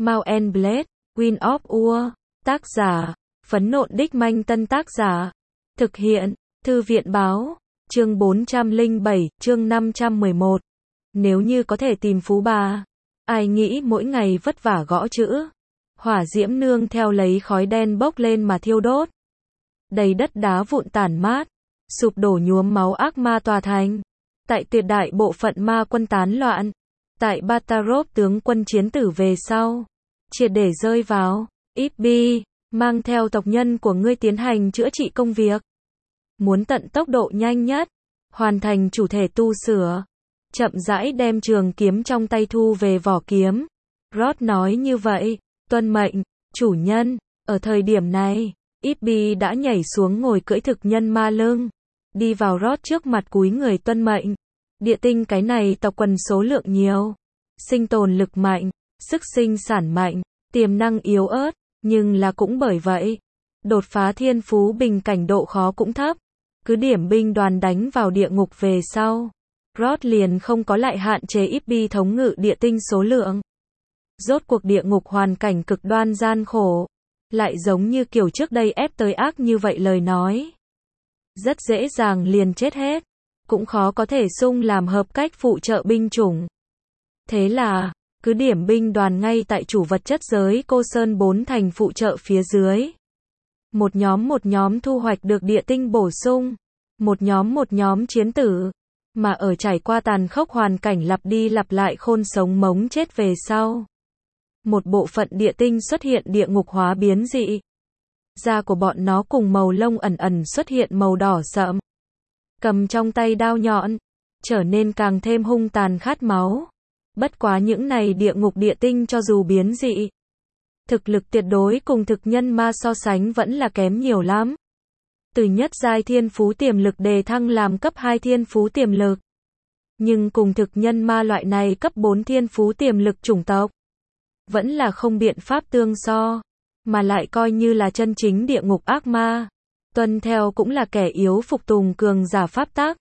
Mount and Blade, Wind of War, tác giả, Phấn Nộn Đích Manh Tân tác giả, thực hiện, Thư viện Báo, chương 407, chương 511. Nếu như có thể tìm phú bà, ai nghĩ mỗi ngày vất vả gõ chữ, hỏa diễm nương theo lấy khói đen bốc lên mà thiêu đốt. Đầy đất đá vụn tản mát, sụp đổ nhuốm máu ác ma tòa thành. Tại tuyệt đại bộ phận ma quân tán loạn, tại Batarov tướng quân chiến tử về sau, triệt để rơi vào, Ibbi, mang theo tộc nhân của ngươi tiến hành chữa trị công việc. Muốn tận tốc độ nhanh nhất, hoàn thành chủ thể tu sửa, chậm rãi đem trường kiếm trong tay thu về vỏ kiếm. Rod nói như vậy, tuân mệnh, chủ nhân. Ở thời điểm này, Ibbi đã nhảy xuống ngồi cưỡi thực nhân ma lưng, đi vào Rod trước mặt cúi người tuân mệnh. Địa tinh cái này tộc quần số lượng nhiều, sinh tồn lực mạnh, sức sinh sản mạnh, tiềm năng yếu ớt, nhưng là cũng bởi vậy, đột phá thiên phú bình cảnh độ khó cũng thấp. Cứ điểm binh đoàn đánh vào địa ngục về sau, Rod liền không có lại hạn chế Ibbi thống ngự địa tinh số lượng. Rốt cuộc địa ngục hoàn cảnh cực đoan gian khổ, lại giống như kiểu trước đây ép tới ác như vậy lời nói. Rất dễ dàng liền chết hết, cũng khó có thể sung làm hợp cách phụ trợ binh chủng. Thế là, cứ điểm binh đoàn ngay tại chủ vật chất giới Cô Sơn 4 thành phụ trợ phía dưới. Một nhóm thu hoạch được địa tinh bổ sung, một nhóm chiến tử, mà ở trải qua tàn khốc hoàn cảnh lặp đi lặp lại khôn sống mống chết về sau. Một bộ phận địa tinh xuất hiện địa ngục hóa biến dị. Da của bọn nó cùng màu lông ẩn ẩn xuất hiện màu đỏ sậm. Cầm trong tay đao nhọn, trở nên càng thêm hung tàn khát máu. Bất quá những này địa ngục địa tinh cho dù biến dị, thực lực tuyệt đối cùng thực nhân ma so sánh vẫn là kém nhiều lắm. Từ nhất giai thiên phú tiềm lực đề thăng làm cấp 2 thiên phú tiềm lực. Nhưng cùng thực nhân ma loại này cấp 4 thiên phú tiềm lực chủng tộc, vẫn là không biện pháp tương so, mà lại coi như là chân chính địa ngục ác ma. Tuân theo cũng là kẻ yếu phục tùng cường giả pháp tắc.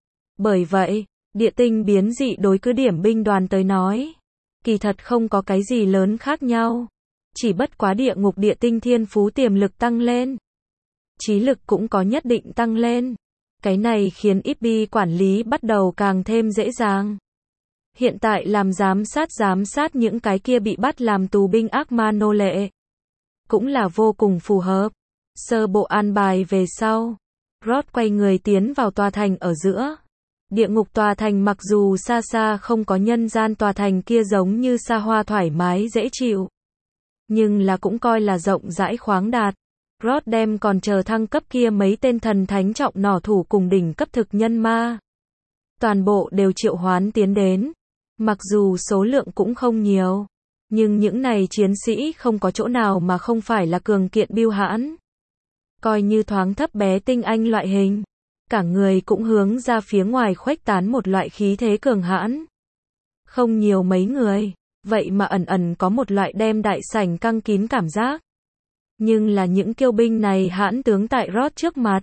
Bởi vậy, địa tinh biến dị đối cứ điểm binh đoàn tới nói, kỳ thật không có cái gì lớn khác nhau. Chỉ bất quá địa ngục địa tinh thiên phú tiềm lực tăng lên, trí lực cũng có nhất định tăng lên. Cái này khiến Ibbi quản lý bắt đầu càng thêm dễ dàng. Hiện tại làm giám sát những cái kia bị bắt làm tù binh ác ma nô lệ, cũng là vô cùng phù hợp. Sơ bộ an bài về sau, Rod quay người tiến vào tòa thành ở giữa. Địa ngục tòa thành mặc dù xa xa không có nhân gian tòa thành kia giống như xa hoa thoải mái dễ chịu, nhưng là cũng coi là rộng rãi khoáng đạt. Rod đem còn chờ thăng cấp kia mấy tên thần thánh trọng nỏ thủ cùng đỉnh cấp thực nhân ma, toàn bộ đều triệu hoán tiến đến. Mặc dù số lượng cũng không nhiều, nhưng những này chiến sĩ không có chỗ nào mà không phải là cường kiện biêu hãn. Coi như thoáng thấp bé tinh anh loại hình, cả người cũng hướng ra phía ngoài khuếch tán một loại khí thế cường hãn. Không nhiều mấy người, vậy mà ẩn ẩn có một loại đem đại sảnh căng kín cảm giác. Nhưng là những kiêu binh này hãn tướng tại Rod trước mặt,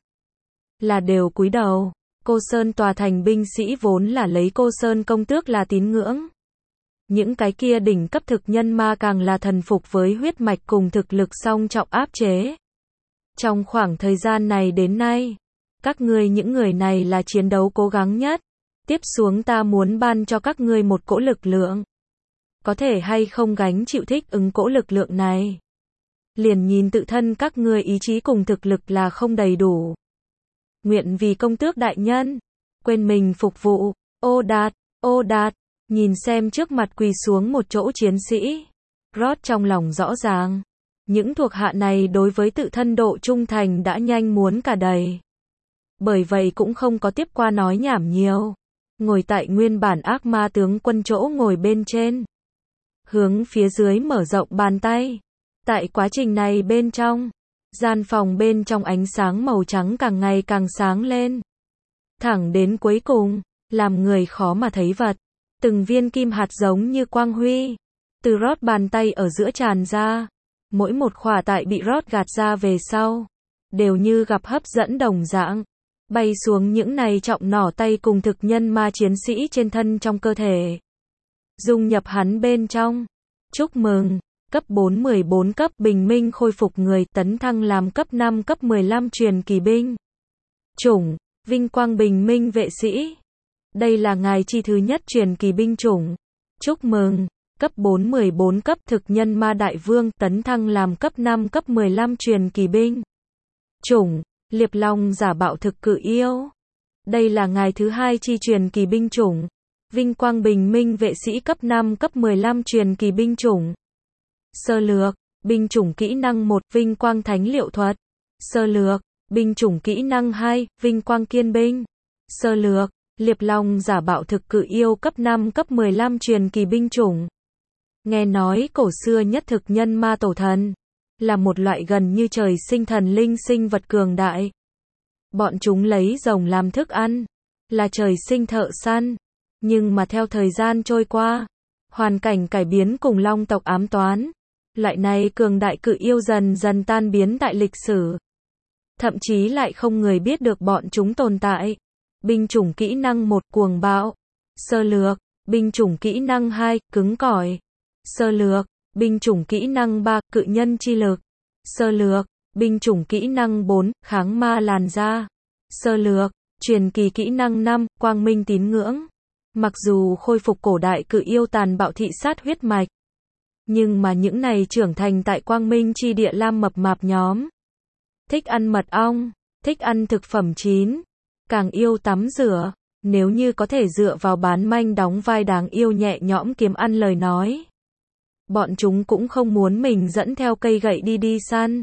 là đều cúi đầu. Cô Sơn tòa thành binh sĩ vốn là lấy Cô Sơn công tước là tín ngưỡng. Những cái kia đỉnh cấp thực nhân ma càng là thần phục với huyết mạch cùng thực lực song trọng áp chế. Trong khoảng thời gian này đến nay, các ngươi những người này là chiến đấu cố gắng nhất. Tiếp xuống ta muốn ban cho các ngươi một cỗ lực lượng. Có thể hay không gánh chịu thích ứng cỗ lực lượng này, liền nhìn tự thân các ngươi ý chí cùng thực lực là không đầy đủ. Nguyện vì công tước đại nhân, quên mình phục vụ. Ô đạt, nhìn xem trước mặt quỳ xuống một chỗ chiến sĩ. Rod trong lòng rõ ràng, những thuộc hạ này đối với tự thân độ trung thành đã nhanh muốn cả đầy. Bởi vậy cũng không có tiếp qua nói nhảm nhiều. Ngồi tại nguyên bản ác ma tướng quân chỗ ngồi bên trên, hướng phía dưới mở rộng bàn tay. Tại quá trình này bên trong, gian phòng bên trong ánh sáng màu trắng càng ngày càng sáng lên. Thẳng đến cuối cùng, làm người khó mà thấy vật. Từng viên kim hạt giống như quang huy, từ Rod bàn tay ở giữa tràn ra. Mỗi một khỏa tại bị Rod gạt ra về sau, đều như gặp hấp dẫn đồng dạng, bay xuống những này trọng nỏ tay cùng thực nhân ma chiến sĩ trên thân trong cơ thể. Dung nhập hắn bên trong. Chúc mừng, Cấp 4 14 cấp bình minh khôi phục người, tấn thăng làm cấp 5 cấp 15 truyền kỳ binh chủng, vinh quang bình minh vệ sĩ. Đây là ngài chi thứ nhất truyền kỳ binh chủng. Chúc mừng, cấp 4 14 cấp thực nhân ma đại vương, tấn thăng làm cấp 5 cấp 15 truyền kỳ binh chủng, liệp long giả bạo thực cự yêu. Đây là ngài thứ hai chi truyền kỳ binh chủng. Vinh quang bình minh vệ sĩ cấp 5 cấp 15 truyền kỳ binh chủng. Sơ lược, binh chủng kỹ năng 1, vinh quang thánh liệu thuật. Sơ lược, binh chủng kỹ năng 2, vinh quang kiên binh. Sơ lược, liệp long giả bạo thực cự yêu cấp 5 cấp 15 truyền kỳ binh chủng. Nghe nói cổ xưa nhất thực nhân ma tổ thần là một loại gần như trời sinh thần linh sinh vật cường đại. Bọn chúng lấy rồng làm thức ăn, là trời sinh thợ săn. Nhưng mà theo thời gian trôi qua, hoàn cảnh cải biến cùng long tộc ám toán, loại này cường đại cự yêu dần dần tan biến tại lịch sử. Thậm chí lại không người biết được bọn chúng tồn tại. Binh chủng kỹ năng 1, cuồng bạo. Sơ lược, binh chủng kỹ năng 2, cứng cỏi. Sơ lược, binh chủng kỹ năng 3, cự nhân chi lực. Sơ lược, binh chủng kỹ năng 4, kháng ma làn da. Sơ lược, truyền kỳ kỹ năng 5, quang minh tín ngưỡng. Mặc dù khôi phục cổ đại cự yêu tàn bạo thị sát huyết mạch, nhưng mà những này trưởng thành tại quang minh chi địa lam mập mạp nhóm. Thích ăn mật ong, thích ăn thực phẩm chín, càng yêu tắm rửa. Nếu như có thể dựa vào bán manh đóng vai đáng yêu nhẹ nhõm kiếm ăn lời nói, bọn chúng cũng không muốn mình dẫn theo cây gậy đi săn.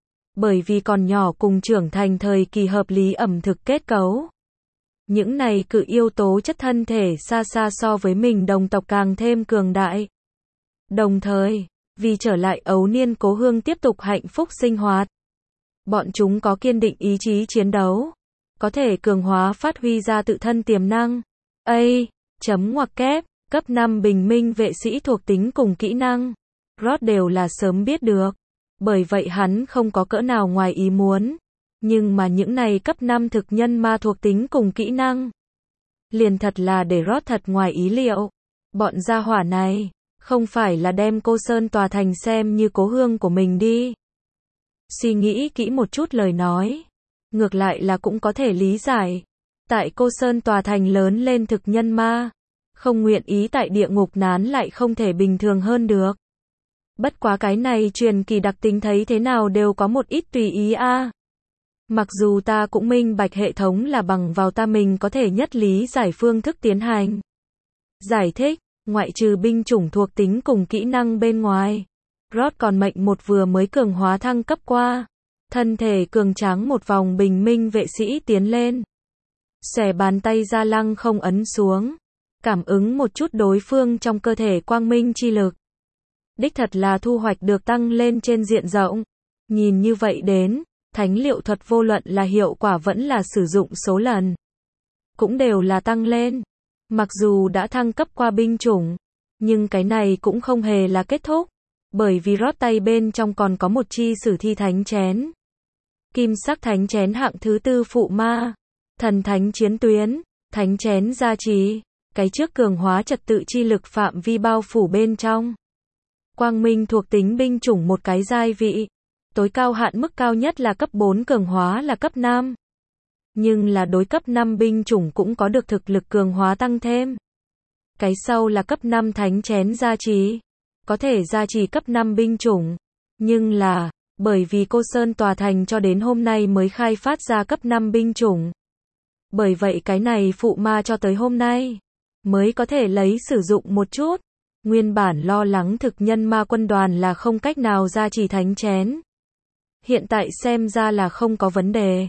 Bởi vì còn nhỏ cùng trưởng thành thời kỳ hợp lý ẩm thực kết cấu. Những này cự yêu tố chất thân thể xa xa so với mình đồng tộc càng thêm cường đại. Đồng thời, vì trở lại ấu niên cố hương tiếp tục hạnh phúc sinh hoạt, bọn chúng có kiên định ý chí chiến đấu, có thể cường hóa phát huy ra tự thân tiềm năng. Ngoặc kép, cấp 5 bình minh vệ sĩ thuộc tính cùng kỹ năng. Rod đều là sớm biết được. Bởi vậy hắn không có cỡ nào ngoài ý muốn. Nhưng mà những này cấp 5 thực nhân ma thuộc tính cùng kỹ năng, liền thật là để Rod thật ngoài ý liệu. Bọn gia hỏa này, không phải là đem Cô Sơn Tòa Thành xem như cố hương của mình đi. Suy nghĩ kỹ một chút lời nói, ngược lại là cũng có thể lý giải. Tại Cô Sơn Tòa Thành lớn lên thực nhân ma, không nguyện ý tại địa ngục nán lại không thể bình thường hơn được. Bất quá cái này truyền kỳ đặc tính thấy thế nào đều có một ít tùy ý a. Mặc dù ta cũng minh bạch hệ thống là bằng vào ta mình có thể nhất lý giải phương thức tiến hành. Giải thích, ngoại trừ binh chủng thuộc tính cùng kỹ năng bên ngoài, Rod còn mệnh một vừa mới cường hóa thăng cấp qua. Thân thể cường tráng một vòng bình minh vệ sĩ tiến lên. Xòe bàn tay ra lăng không ấn xuống. Cảm ứng một chút đối phương trong cơ thể quang minh chi lực. Đích thật là thu hoạch được tăng lên trên diện rộng. Nhìn như vậy đến, thánh liệu thuật vô luận là hiệu quả vẫn là sử dụng số lần, cũng đều là tăng lên. Mặc dù đã thăng cấp qua binh chủng, nhưng cái này cũng không hề là kết thúc. Bởi vì Rod tay bên trong còn có một chi sử thi thánh chén. Kim sắc thánh chén hạng thứ 4 phụ ma. Thần thánh chiến tuyến, thánh chén gia trì. Cái trước cường hóa trật tự chi lực phạm vi bao phủ bên trong. Quang minh thuộc tính binh chủng một cái giai vị. Tối cao hạn mức cao nhất là cấp 4 cường hóa là cấp 5. Nhưng là đối cấp 5 binh chủng cũng có được thực lực cường hóa tăng thêm. Cái sau là cấp 5 thánh chén gia trì. Có thể gia trì cấp 5 binh chủng. Nhưng là, bởi vì Cô Sơn Tòa Thành cho đến hôm nay mới khai phát ra cấp 5 binh chủng. Bởi vậy cái này phụ ma cho tới hôm nay mới có thể lấy sử dụng một chút. Nguyên bản lo lắng thực nhân ma quân đoàn là không cách nào gia trì thánh chén. Hiện tại xem ra là không có vấn đề.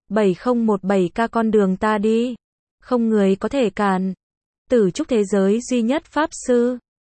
7017K con đường ta đi. Không người có thể cản. Tử trúc thế giới duy nhất pháp sư.